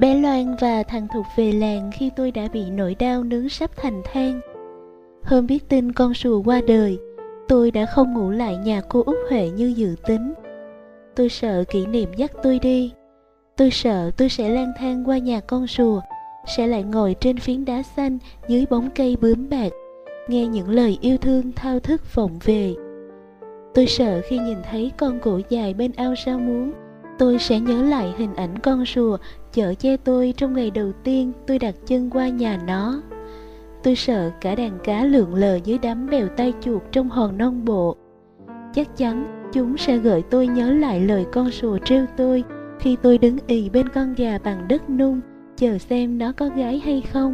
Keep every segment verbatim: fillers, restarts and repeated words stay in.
Bé Loan và thằng Thục về làng khi tôi đã bị nỗi đau nướng sắp thành than. Hôm biết tin con sùa qua đời, tôi đã không ngủ lại nhà cô Út Huệ như dự tính. Tôi sợ kỷ niệm dắt tôi đi. Tôi sợ tôi sẽ lang thang qua nhà con sùa, sẽ lại ngồi trên phiến đá xanh dưới bóng cây bướm bạc, nghe những lời yêu thương thao thức vọng về. Tôi sợ khi nhìn thấy con cổ dài bên ao sao muống, tôi sẽ nhớ lại hình ảnh con sùa chở che tôi trong ngày đầu tiên tôi đặt chân qua nhà nó. Tôi sợ cả đàn cá lượn lờ dưới đám bèo tai chuột trong hòn non bộ. Chắc chắn chúng sẽ gợi tôi nhớ lại lời con sùa trêu tôi khi tôi đứng ì bên con gà bằng đất nung, chờ xem nó có gái hay không.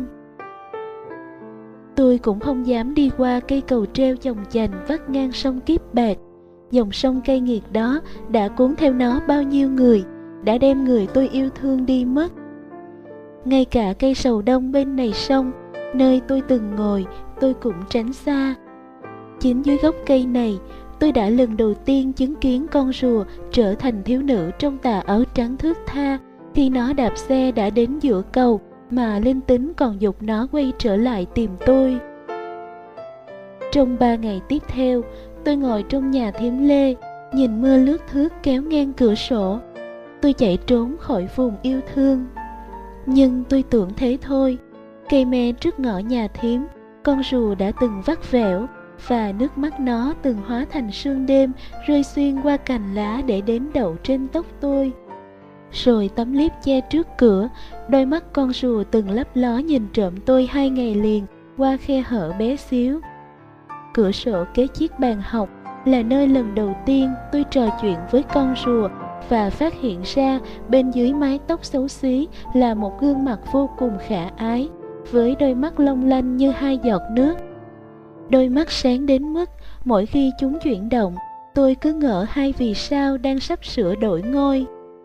Tôi cũng không dám đi qua cây cầu treo chồng chành vắt ngang sông Kiếp Bạc. Dòng sông cay nghiệt đó đã cuốn theo nó bao nhiêu người, đã đem người tôi yêu thương đi mất. Ngay cả cây sầu đông bên này sông, nơi tôi từng ngồi, tôi cũng tránh xa. Chính dưới gốc cây này, tôi đã lần đầu tiên chứng kiến con rùa trở thành thiếu nữ trong tà áo trắng thướt tha khi nó đạp xe đã đến giữa cầu mà linh tính còn giục nó quay trở lại tìm tôi. Trong ba ngày tiếp theo, tôi ngồi trong nhà thím Lê, nhìn mưa lướt thướt kéo ngang cửa sổ. Tôi chạy trốn khỏi vùng yêu thương. Nhưng tôi tưởng thế thôi. Cây me trước ngõ nhà thím, con rùa đã từng vắt vẻo, và nước mắt nó từng hóa thành sương đêm rơi xuyên qua cành lá để đến đậu trên tóc tôi. Rồi tấm liếp che trước cửa, đôi mắt con rùa từng lấp ló nhìn trộm tôi hai ngày liền qua khe hở bé xíu. Cửa sổ kế chiếc bàn học là nơi lần đầu tiên tôi trò chuyện với con rùa và phát hiện ra bên dưới mái tóc xấu xí là một gương mặt vô cùng khả ái, với đôi mắt long lanh như hai giọt nước. Đôi mắt sáng đến mức mỗi khi chúng chuyển động, tôi cứ ngỡ hai vì sao đang sắp sửa đổi ngôi.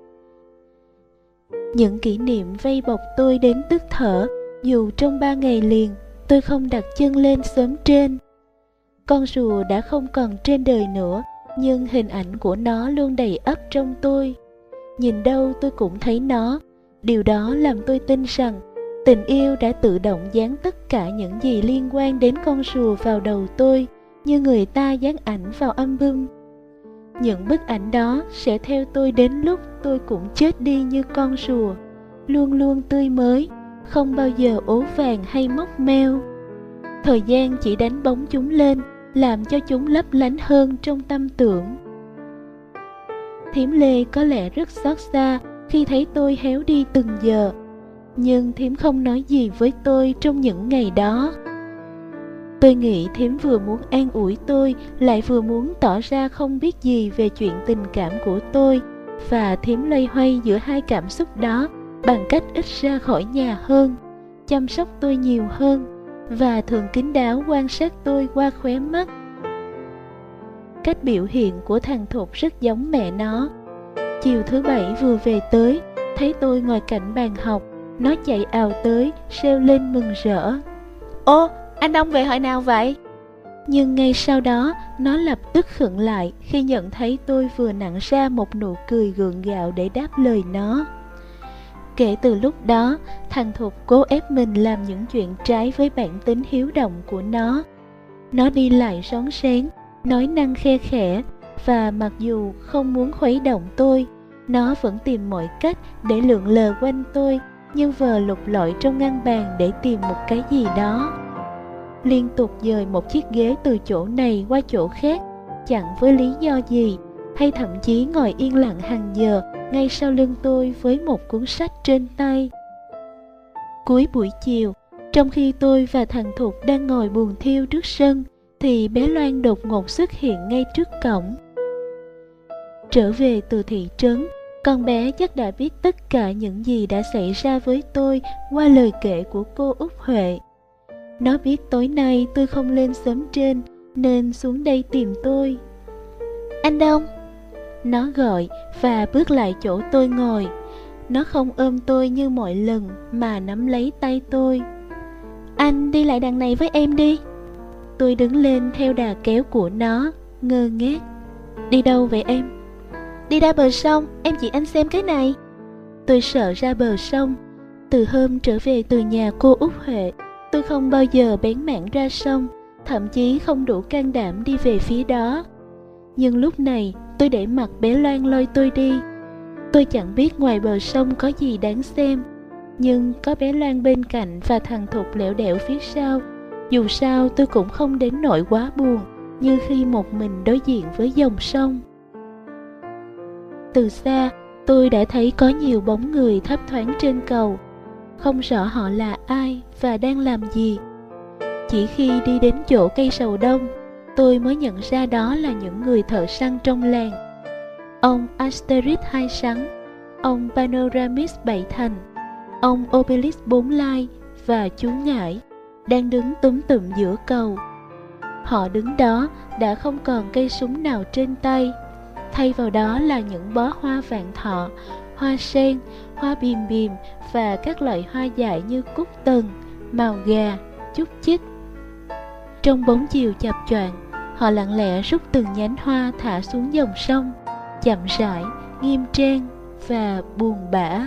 Những kỷ niệm vây bọc tôi đến tức thở, dù trong ba ngày liền tôi không đặt chân lên xóm trên. Con rùa đã không còn trên đời nữa, nhưng hình ảnh của nó luôn đầy ắp trong tôi. Nhìn đâu tôi cũng thấy nó. Điều đó làm tôi tin rằng tình yêu đã tự động dán tất cả những gì liên quan đến con rùa vào đầu tôi, như người ta dán ảnh vào album. Những bức ảnh đó sẽ theo tôi đến lúc tôi cũng chết đi như con rùa, luôn luôn tươi mới, không bao giờ ố vàng hay mốc meo. Thời gian chỉ đánh bóng chúng lên, làm cho chúng lấp lánh hơn trong tâm tưởng. Thím Lê có lẽ rất xót xa khi thấy tôi héo đi từng giờ, nhưng thím không nói gì với tôi trong những ngày đó. Tôi nghĩ thím vừa muốn an ủi tôi, lại vừa muốn tỏ ra không biết gì về chuyện tình cảm của tôi, và thím loay hoay giữa hai cảm xúc đó bằng cách ít ra khỏi nhà hơn, chăm sóc tôi nhiều hơn, và thường kín đáo quan sát tôi qua khóe mắt. Cách biểu hiện của thằng Thục rất giống mẹ nó. Chiều thứ bảy vừa về tới, thấy tôi ngồi cạnh bàn học, nó chạy ào tới, reo lên mừng rỡ. Ô, anh Đông về hồi nào vậy? Nhưng ngay sau đó, nó lập tức khựng lại khi nhận thấy tôi vừa nặn ra một nụ cười gượng gạo để đáp lời nó. Kể từ lúc đó, thằng Thục cố ép mình làm những chuyện trái với bản tính hiếu động của nó. Nó đi lại rón rén, nói năng khe khẽ, và mặc dù không muốn khuấy động tôi, nó vẫn tìm mọi cách để lượn lờ quanh tôi, như vờ lục lọi trong ngăn bàn để tìm một cái gì đó. Liên tục dời một chiếc ghế từ chỗ này qua chỗ khác, chẳng với lý do gì, hay thậm chí ngồi yên lặng hàng giờ ngay sau lưng tôi với một cuốn sách trên tay. Cuối buổi chiều, trong khi tôi và thằng Thục đang ngồi buồn thiêu trước sân, thì bé Loan đột ngột xuất hiện ngay trước cổng. Trở về từ thị trấn, con bé chắc đã biết tất cả những gì đã xảy ra với tôi qua lời kể của cô Út Huệ. Nó biết tối nay tôi không lên xóm trên, nên xuống đây tìm tôi. Anh Đông! Nó gọi và bước lại chỗ tôi ngồi. Nó không ôm tôi như mọi lần mà nắm lấy tay tôi. Anh đi lại đằng này với em đi. Tôi đứng lên theo đà kéo của nó, ngơ ngác. Đi đâu vậy em? Đi ra bờ sông, em chỉ anh xem cái này. Tôi sợ ra bờ sông, Từ hôm trở về từ nhà cô Út Huệ, tôi không bao giờ bén mảng ra sông, thậm chí không đủ can đảm đi về phía đó. Nhưng lúc này tôi để mặc bé Loan lôi tôi đi. Tôi chẳng biết ngoài bờ sông có gì đáng xem, nhưng có bé Loan bên cạnh và thằng Thục lẻo đẻo phía sau, dù sao tôi cũng không đến nỗi quá buồn như khi một mình đối diện với dòng sông. Từ xa, tôi đã thấy có nhiều bóng người thấp thoáng trên cầu. Không rõ họ là ai và đang làm gì. Chỉ khi đi đến chỗ cây sầu đông, tôi mới nhận ra đó là những người thợ săn trong làng. Ông Asterix hai sắn, ông Panoramis bảy thành, ông Obelix bốn lai và chú Ngải đang đứng túm tụm giữa cầu. Họ đứng đó đã không còn cây súng nào trên tay, thay vào đó là những bó hoa vạn thọ, hoa sen, hoa bìm bìm và các loại hoa dại như cúc tần, màu gà, chúc chích. Trong bóng chiều chập choạng, họ lặng lẽ rút từng nhánh hoa thả xuống dòng sông, chậm rãi, nghiêm trang và buồn bã.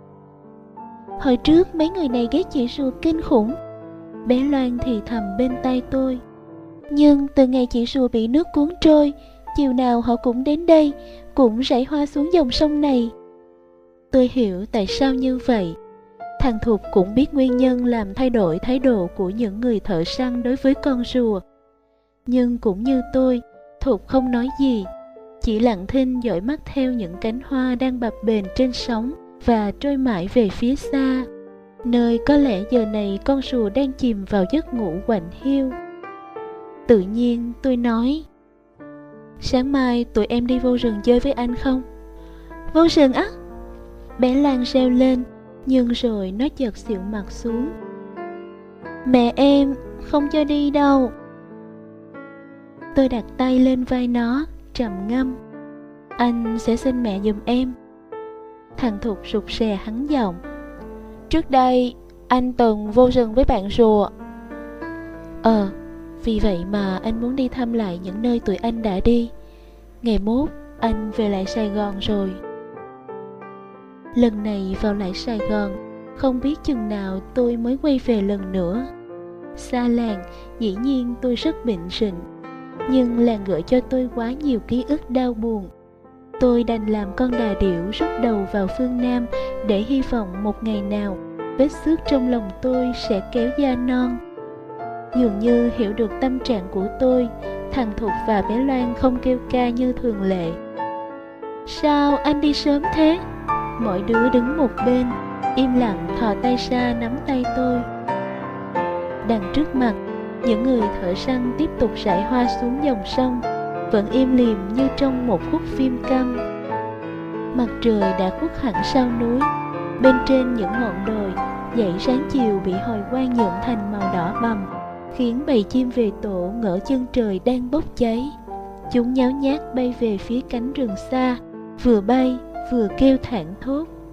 Hồi trước mấy người này ghét chị Rùa kinh khủng, bé Loan thì thầm bên tai tôi. Nhưng từ ngày chị Rùa bị nước cuốn trôi, chiều nào họ cũng đến đây, cũng rải hoa xuống dòng sông này. Tôi hiểu tại sao như vậy. Thằng Thục cũng biết nguyên nhân làm thay đổi thái độ của những người thợ săn đối với con rùa. Nhưng cũng như tôi, Thục không nói gì, chỉ lặng thinh dõi mắt theo những cánh hoa đang bập bềnh trên sóng và trôi mãi về phía xa, nơi có lẽ giờ này con rùa đang chìm vào giấc ngủ quạnh hiu. Tự nhiên tôi nói: sáng mai tụi em đi vô rừng chơi với anh không? Vô rừng á? Bé Lan reo lên, nhưng rồi nó chợt xịu mặt xuống. Mẹ em không cho đi đâu. Tôi đặt tay lên vai nó, trầm ngâm: anh sẽ xin mẹ giùm em. Thằng Thục rụt rè hắn giọng: trước đây anh từng vô rừng với bạn rùa. Ờ, vì vậy mà anh muốn đi thăm lại những nơi tụi anh đã đi. Ngày mốt anh về lại Sài Gòn rồi. Lần này vào lại Sài Gòn, không biết chừng nào tôi mới quay về lần nữa. Xa làng, dĩ nhiên tôi rất bệnh rịnh, nhưng làng gợi cho tôi quá nhiều ký ức đau buồn. Tôi đành làm con đà điểu rút đầu vào phương Nam để hy vọng một ngày nào vết xước trong lòng tôi sẽ kéo da non. Dường như hiểu được tâm trạng của tôi, thằng Thục và bé Loan không kêu ca như thường lệ. Sao anh đi sớm thế? Mỗi đứa đứng một bên, im lặng thò tay ra nắm tay tôi. Đằng trước mặt, những người thợ săn tiếp tục rải hoa xuống dòng sông, vẫn im lìm như trong một khúc phim câm. Mặt trời đã khuất hẳn sau núi. Bên trên những ngọn đồi, dãy sáng chiều bị hồi quang nhuộm thành màu đỏ bầm, khiến bầy chim về tổ ngỡ chân trời đang bốc cháy. Chúng nháo nhác bay về phía cánh rừng xa, vừa bay vừa kêu thảng thốt.